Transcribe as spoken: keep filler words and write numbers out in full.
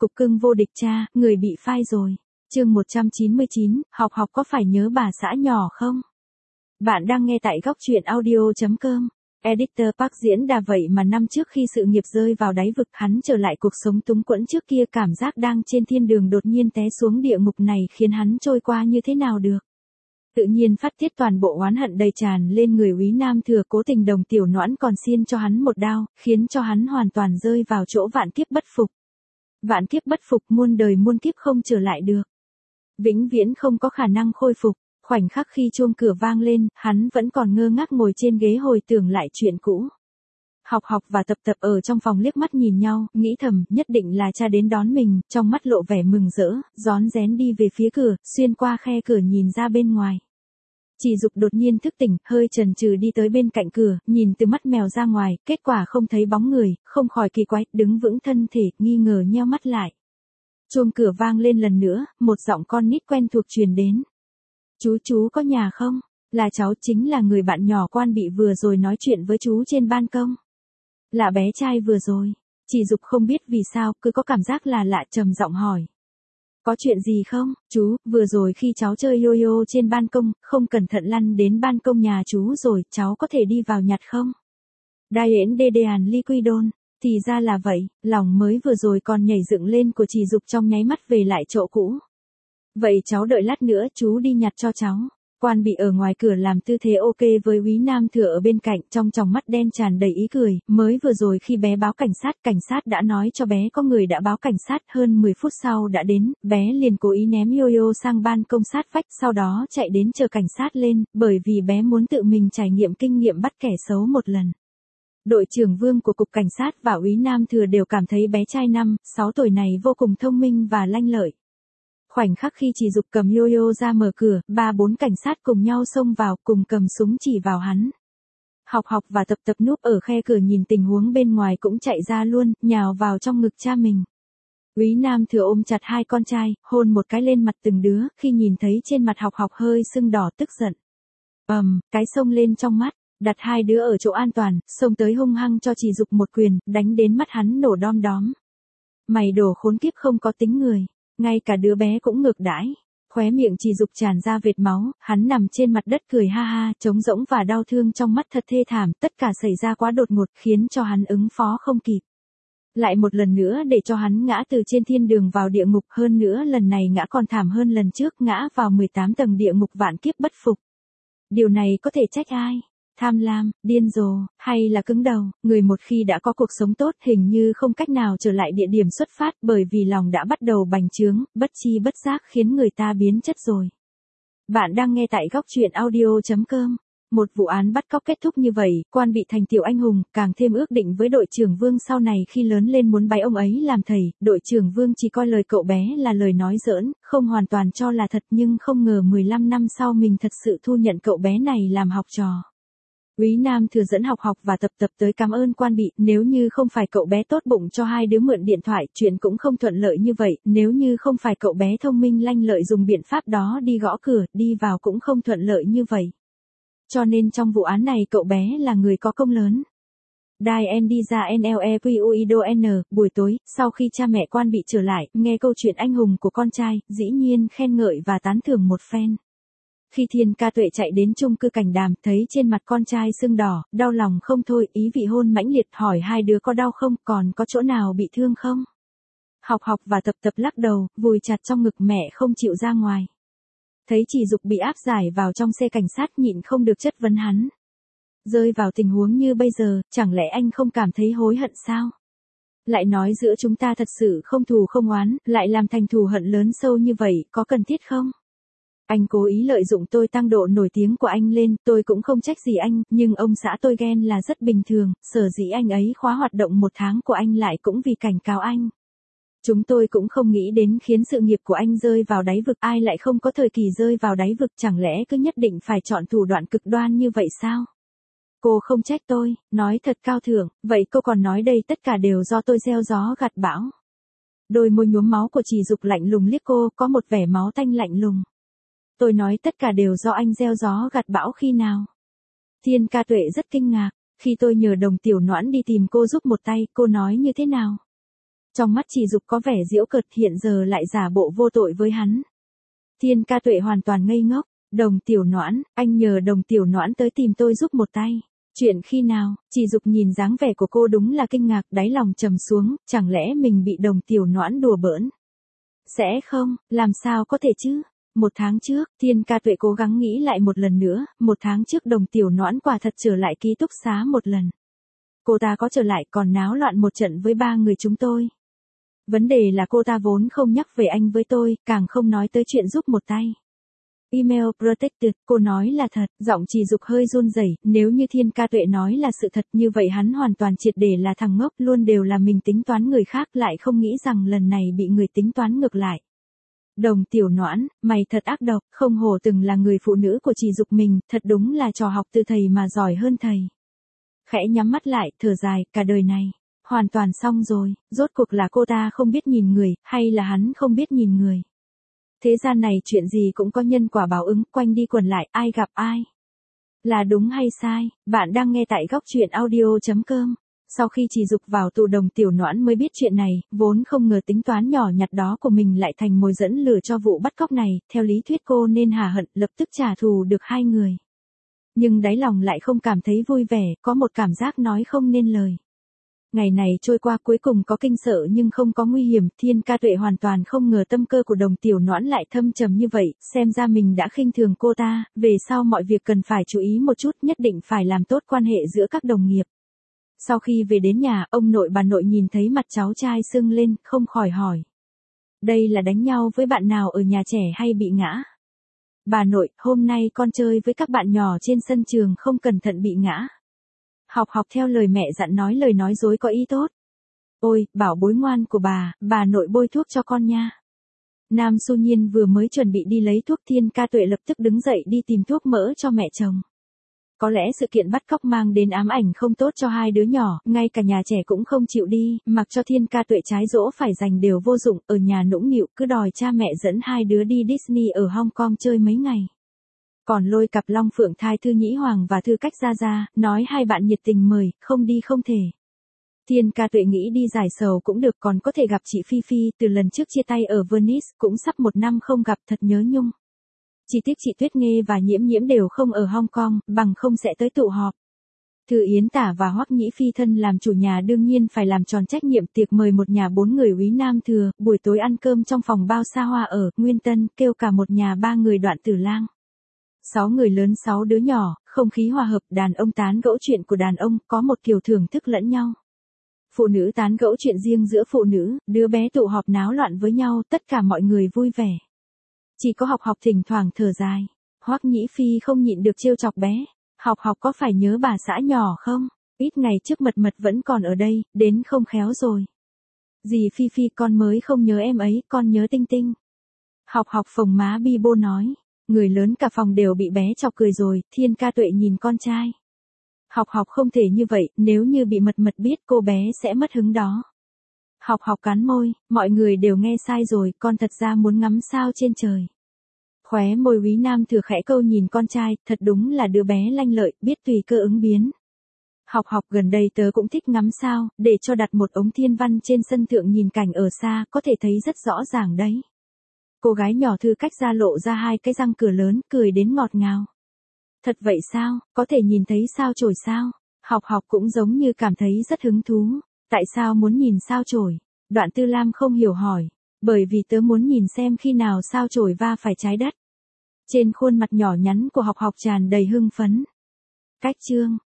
cục cưng vô địch cha, người bị phai rồi. Chương một trăm chín mươi chín, học học có phải nhớ bà xã nhỏ không? Bạn đang nghe tại góc truyện audio chấm com. Editor Park diễn đà vậy mà năm trước khi sự nghiệp rơi vào đáy vực, hắn trở lại cuộc sống túng quẫn trước kia, cảm giác đang trên thiên đường đột nhiên té xuống địa ngục này khiến hắn trôi qua như thế nào được. Tự nhiên phát tiết toàn bộ oán hận đầy tràn lên người Úy Nam Thừa, cố tình Đồng Tiểu Noãn còn xiên cho hắn một đao, khiến cho hắn hoàn toàn rơi vào chỗ vạn kiếp bất phục. Vạn kiếp bất phục, muôn đời muôn kiếp không trở lại được. Vĩnh viễn không có khả năng khôi phục. Khoảnh khắc khi chuông cửa vang lên, hắn vẫn còn ngơ ngác ngồi trên ghế hồi tưởng lại chuyện cũ. Học học và Tập Tập ở trong phòng liếc mắt nhìn nhau, nghĩ thầm, nhất định là cha đến đón mình, trong mắt lộ vẻ mừng rỡ, rón rén đi về phía cửa, xuyên qua khe cửa nhìn ra bên ngoài. Chỉ Dục đột nhiên thức tỉnh, hơi chần chừ đi tới bên cạnh cửa, nhìn từ mắt mèo ra ngoài, kết quả không thấy bóng người, không khỏi kỳ quái, đứng vững thân thể, nghi ngờ nheo mắt lại. Chuông cửa vang lên lần nữa, một giọng con nít quen thuộc truyền đến. Chú chú có nhà không? Là cháu, chính là người bạn nhỏ Quan Bị vừa rồi nói chuyện với chú trên ban công. Là bé trai vừa rồi. Chỉ Dục không biết vì sao, cứ có cảm giác là lạ, trầm giọng hỏi. Có chuyện gì không? Chú, vừa rồi khi cháu chơi yo-yo trên ban công, không cẩn thận lăn đến ban công nhà chú rồi, cháu có thể đi vào nhặt không? Đai ến đê đê àn ly quy đôn. Thì ra là vậy, lòng mới vừa rồi còn nhảy dựng lên của Chỉ Dục trong nháy mắt về lại chỗ cũ. Vậy cháu đợi lát nữa chú đi nhặt cho cháu. Quan Bị ở ngoài cửa làm tư thế ok với Úy Nam Thừa ở bên cạnh, trong tròng mắt đen tràn đầy ý cười. Mới vừa rồi khi bé báo cảnh sát, cảnh sát đã nói cho bé có người đã báo cảnh sát, hơn mười phút sau đã đến, bé liền cố ý ném yo-yo sang ban công sát vách, sau đó chạy đến chờ cảnh sát lên, bởi vì bé muốn tự mình trải nghiệm kinh nghiệm bắt kẻ xấu một lần. Đội trưởng Vương của Cục Cảnh sát và Úy Nam Thừa đều cảm thấy bé trai năm, sáu tuổi này vô cùng thông minh và lanh lợi. Khoảnh khắc khi Chỉ Dục cầm yo-yo ra mở cửa, ba bốn cảnh sát cùng nhau xông vào, cùng cầm súng chỉ vào hắn. Học học và Tập Tập núp ở khe cửa nhìn tình huống bên ngoài cũng chạy ra luôn, nhào vào trong ngực cha mình. Úy Nam Thừa ôm chặt hai con trai, hôn một cái lên mặt từng đứa, khi nhìn thấy trên mặt học học hơi sưng đỏ tức giận. Ầm, um, cái xông lên trong mắt, đặt hai đứa ở chỗ an toàn, xông tới hung hăng cho Chỉ Dục một quyền, đánh đến mắt hắn nổ đom đóm. Mày đồ khốn kiếp không có tính người. Ngay cả đứa bé cũng ngược đãi. Khóe miệng Chỉ Dục tràn ra vệt máu, hắn nằm trên mặt đất cười ha ha, trống rỗng và đau thương trong mắt thật thê thảm, tất cả xảy ra quá đột ngột khiến cho hắn ứng phó không kịp. Lại một lần nữa để cho hắn ngã từ trên thiên đường vào địa ngục, hơn nữa lần này ngã còn thảm hơn lần trước, ngã vào mười tám tầng địa ngục vạn kiếp bất phục. Điều này có thể trách ai? Tham lam, điên rồ, hay là cứng đầu? Người một khi đã có cuộc sống tốt hình như không cách nào trở lại địa điểm xuất phát, bởi vì lòng đã bắt đầu bành trướng, bất chi bất giác khiến người ta biến chất rồi. Bạn đang nghe tại góc truyện audio chấm com. Một vụ án bắt cóc kết thúc như vậy, Quan Bị thành tiểu anh hùng, càng thêm ước định với đội trưởng Vương sau này khi lớn lên muốn bái ông ấy làm thầy. Đội trưởng Vương chỉ coi lời cậu bé là lời nói giỡn, không hoàn toàn cho là thật, nhưng không ngờ mười lăm năm sau mình thật sự thu nhận cậu bé này làm học trò. Úy Nam Thừa dẫn học học và Tập Tập tới cảm ơn Quan Bị, nếu như không phải cậu bé tốt bụng cho hai đứa mượn điện thoại, chuyện cũng không thuận lợi như vậy, nếu như không phải cậu bé thông minh lanh lợi dùng biện pháp đó đi gõ cửa, đi vào cũng không thuận lợi như vậy. Cho nên trong vụ án này cậu bé là người có công lớn. Đai en đi ra en lờ e quy u i đê o en, buổi tối, sau khi cha mẹ Quan Bị trở lại, nghe câu chuyện anh hùng của con trai, dĩ nhiên khen ngợi và tán thưởng một phen. Khi Thiên Ca Tuệ chạy đến chung cư Cảnh Đàm, thấy trên mặt con trai sưng đỏ, đau lòng không thôi, ý vị hôn mãnh liệt, hỏi hai đứa có đau không, còn có chỗ nào bị thương không? Học học và Tập Tập lắc đầu, vùi chặt trong ngực mẹ không chịu ra ngoài. Thấy Chỉ Dục bị áp giải vào trong xe cảnh sát, nhịn không được chất vấn hắn. Rơi vào tình huống như bây giờ, chẳng lẽ anh không cảm thấy hối hận sao? Lại nói giữa chúng ta thật sự không thù không oán, lại làm thành thù hận lớn sâu như vậy, có cần thiết không? Anh cố ý lợi dụng tôi tăng độ nổi tiếng của anh lên, tôi cũng không trách gì anh, nhưng ông xã tôi ghen là rất bình thường, sở dĩ anh ấy khóa hoạt động một tháng của anh lại cũng vì cảnh cáo anh. Chúng tôi cũng không nghĩ đến khiến sự nghiệp của anh rơi vào đáy vực, ai lại không có thời kỳ rơi vào đáy vực, chẳng lẽ cứ nhất định phải chọn thủ đoạn cực đoan như vậy sao? Cô không trách tôi, nói thật cao thượng, vậy cô còn nói đây tất cả đều do tôi gieo gió gặt bão. Đôi môi nhuốm máu của Chỉ Dục lạnh lùng liếc cô, có một vẻ máu tanh lạnh lùng. Tôi nói tất cả đều do anh gieo gió gặt bão khi nào? Thiên Ca Tuệ rất kinh ngạc, khi tôi nhờ Đồng Tiểu Noãn đi tìm cô giúp một tay, cô nói như thế nào? Trong mắt Trì Dục có vẻ giễu cợt, hiện giờ lại giả bộ vô tội với hắn. Thiên Ca Tuệ hoàn toàn ngây ngốc. Đồng Tiểu Noãn, anh nhờ Đồng Tiểu Noãn tới tìm tôi giúp một tay. Chuyện khi nào? Trì Dục nhìn dáng vẻ của cô đúng là kinh ngạc, đáy lòng trầm xuống, chẳng lẽ mình bị Đồng Tiểu Noãn đùa bỡn? Sẽ không, làm sao có thể chứ? Một tháng trước, Thiên Ca Tuệ cố gắng nghĩ lại một lần nữa, một tháng trước Đồng Tiểu Noãn quả thật trở lại ký túc xá một lần. Cô ta có trở lại còn náo loạn một trận với ba người chúng tôi. Vấn đề là cô ta vốn không nhắc về anh với tôi, càng không nói tới chuyện giúp một tay. Email protected, cô nói là thật, giọng Trì Dục hơi run rẩy, nếu như Thiên Ca Tuệ nói là sự thật như vậy hắn hoàn toàn triệt để là thằng ngốc, luôn đều là mình tính toán người khác, lại không nghĩ rằng lần này bị người tính toán ngược lại. Đồng Tiểu Noãn, mày thật ác độc, không hổ từng là người phụ nữ của Trì Dục mình, thật đúng là trò học từ thầy mà giỏi hơn thầy. Khẽ nhắm mắt lại, thở dài, cả đời này, hoàn toàn xong rồi, rốt cuộc là cô ta không biết nhìn người, hay là hắn không biết nhìn người. Thế gian này chuyện gì cũng có nhân quả báo ứng, quanh đi quẩn lại, ai gặp ai. Là đúng hay sai, bạn đang nghe tại góc truyện audio chấm com. Sau khi Trì Dục vào tù Đồng Tiểu Noãn mới biết chuyện này, vốn không ngờ tính toán nhỏ nhặt đó của mình lại thành mồi dẫn lửa cho vụ bắt cóc này, theo lý thuyết cô nên hả hận, lập tức trả thù được hai người. Nhưng đáy lòng lại không cảm thấy vui vẻ, có một cảm giác nói không nên lời. Ngày này trôi qua cuối cùng có kinh sợ nhưng không có nguy hiểm, Thiên Ca Tuệ hoàn toàn không ngờ tâm cơ của Đồng Tiểu Noãn lại thâm trầm như vậy, xem ra mình đã khinh thường cô ta, về sau mọi việc cần phải chú ý một chút, nhất định phải làm tốt quan hệ giữa các đồng nghiệp. Sau khi về đến nhà, ông nội bà nội nhìn thấy mặt cháu trai sưng lên, không khỏi hỏi. Đây là đánh nhau với bạn nào ở nhà trẻ hay bị ngã? Bà nội, hôm nay con chơi với các bạn nhỏ trên sân trường không cẩn thận bị ngã. Học học theo lời mẹ dặn nói lời nói dối có ý tốt. Ôi, bảo bối ngoan của bà, bà nội bôi thuốc cho con nha. Nam Xu Nhiên vừa mới chuẩn bị đi lấy thuốc, Thiên Ca Tuệ lập tức đứng dậy đi tìm thuốc mỡ cho mẹ chồng. Có lẽ sự kiện bắt cóc mang đến ám ảnh không tốt cho hai đứa nhỏ, ngay cả nhà trẻ cũng không chịu đi, mặc cho Thiên Ca Tuệ trái dỗ phải dành đều vô dụng, ở nhà nũng nịu cứ đòi cha mẹ dẫn hai đứa đi Disney ở Hong Kong chơi mấy ngày. Còn lôi cặp Long Phượng Thai Thư Nhĩ Hoàng và Thư Cách ra ra, nói hai bạn nhiệt tình mời, không đi không thể. Thiên Ca Tuệ nghĩ đi giải sầu cũng được, còn có thể gặp chị Phi Phi, từ lần trước chia tay ở Venice, cũng sắp một năm không gặp, thật nhớ nhung. Chỉ tiếc chị Tuyết Nghê và Nhiễm Nhiễm đều không ở Hong Kong, bằng không sẽ tới tụ họp. Thư Yến Tả và Hoắc Nhĩ Phi thân làm chủ nhà đương nhiên phải làm tròn trách nhiệm, tiệc mời một nhà bốn người úy Nam Thừa, buổi tối ăn cơm trong phòng bao xa hoa ở Nguyên Tân, kêu cả một nhà ba người Đoạn Tử Lang. Sáu người lớn sáu đứa nhỏ, không khí hòa hợp, đàn ông tán gẫu chuyện của đàn ông, có một kiểu thưởng thức lẫn nhau. Phụ nữ tán gẫu chuyện riêng giữa phụ nữ, đứa bé tụ họp náo loạn với nhau, tất cả mọi người vui vẻ. Chỉ có Học Học thỉnh thoảng thở dài. Hoắc Nhĩ Phi không nhịn được trêu chọc bé. Học Học có phải nhớ bà xã nhỏ không? Ít ngày trước Mật Mật vẫn còn ở đây, đến không khéo rồi. Dì Phi Phi con mới không nhớ em ấy, con nhớ Tinh Tinh. Học Học phồng má bi bô nói. Người lớn cả phòng đều bị bé chọc cười rồi, Thiên Ca Tuệ nhìn con trai. Học Học không thể như vậy, nếu như bị Mật Mật biết cô bé sẽ mất hứng đó. Học Học cắn môi, mọi người đều nghe sai rồi, con thật ra muốn ngắm sao trên trời. Khóe môi úy Nam Thừa khẽ câu nhìn con trai, thật đúng là đứa bé lanh lợi, biết tùy cơ ứng biến. Học Học gần đây tớ cũng thích ngắm sao, để cho đặt một ống thiên văn trên sân thượng nhìn cảnh ở xa, có thể thấy rất rõ ràng đấy. Cô gái nhỏ Thư Cách ra lộ ra hai cái răng cửa lớn, cười đến ngọt ngào. Thật vậy sao, có thể nhìn thấy sao chổi sao? Học Học cũng giống như cảm thấy rất hứng thú. Tại sao muốn nhìn sao chổi? Đoạn Tư Lam không hiểu hỏi. Bởi vì tớ muốn nhìn xem khi nào sao chổi va phải trái đất. Trên khuôn mặt nhỏ nhắn của Học Học tràn đầy hưng phấn. Cách chương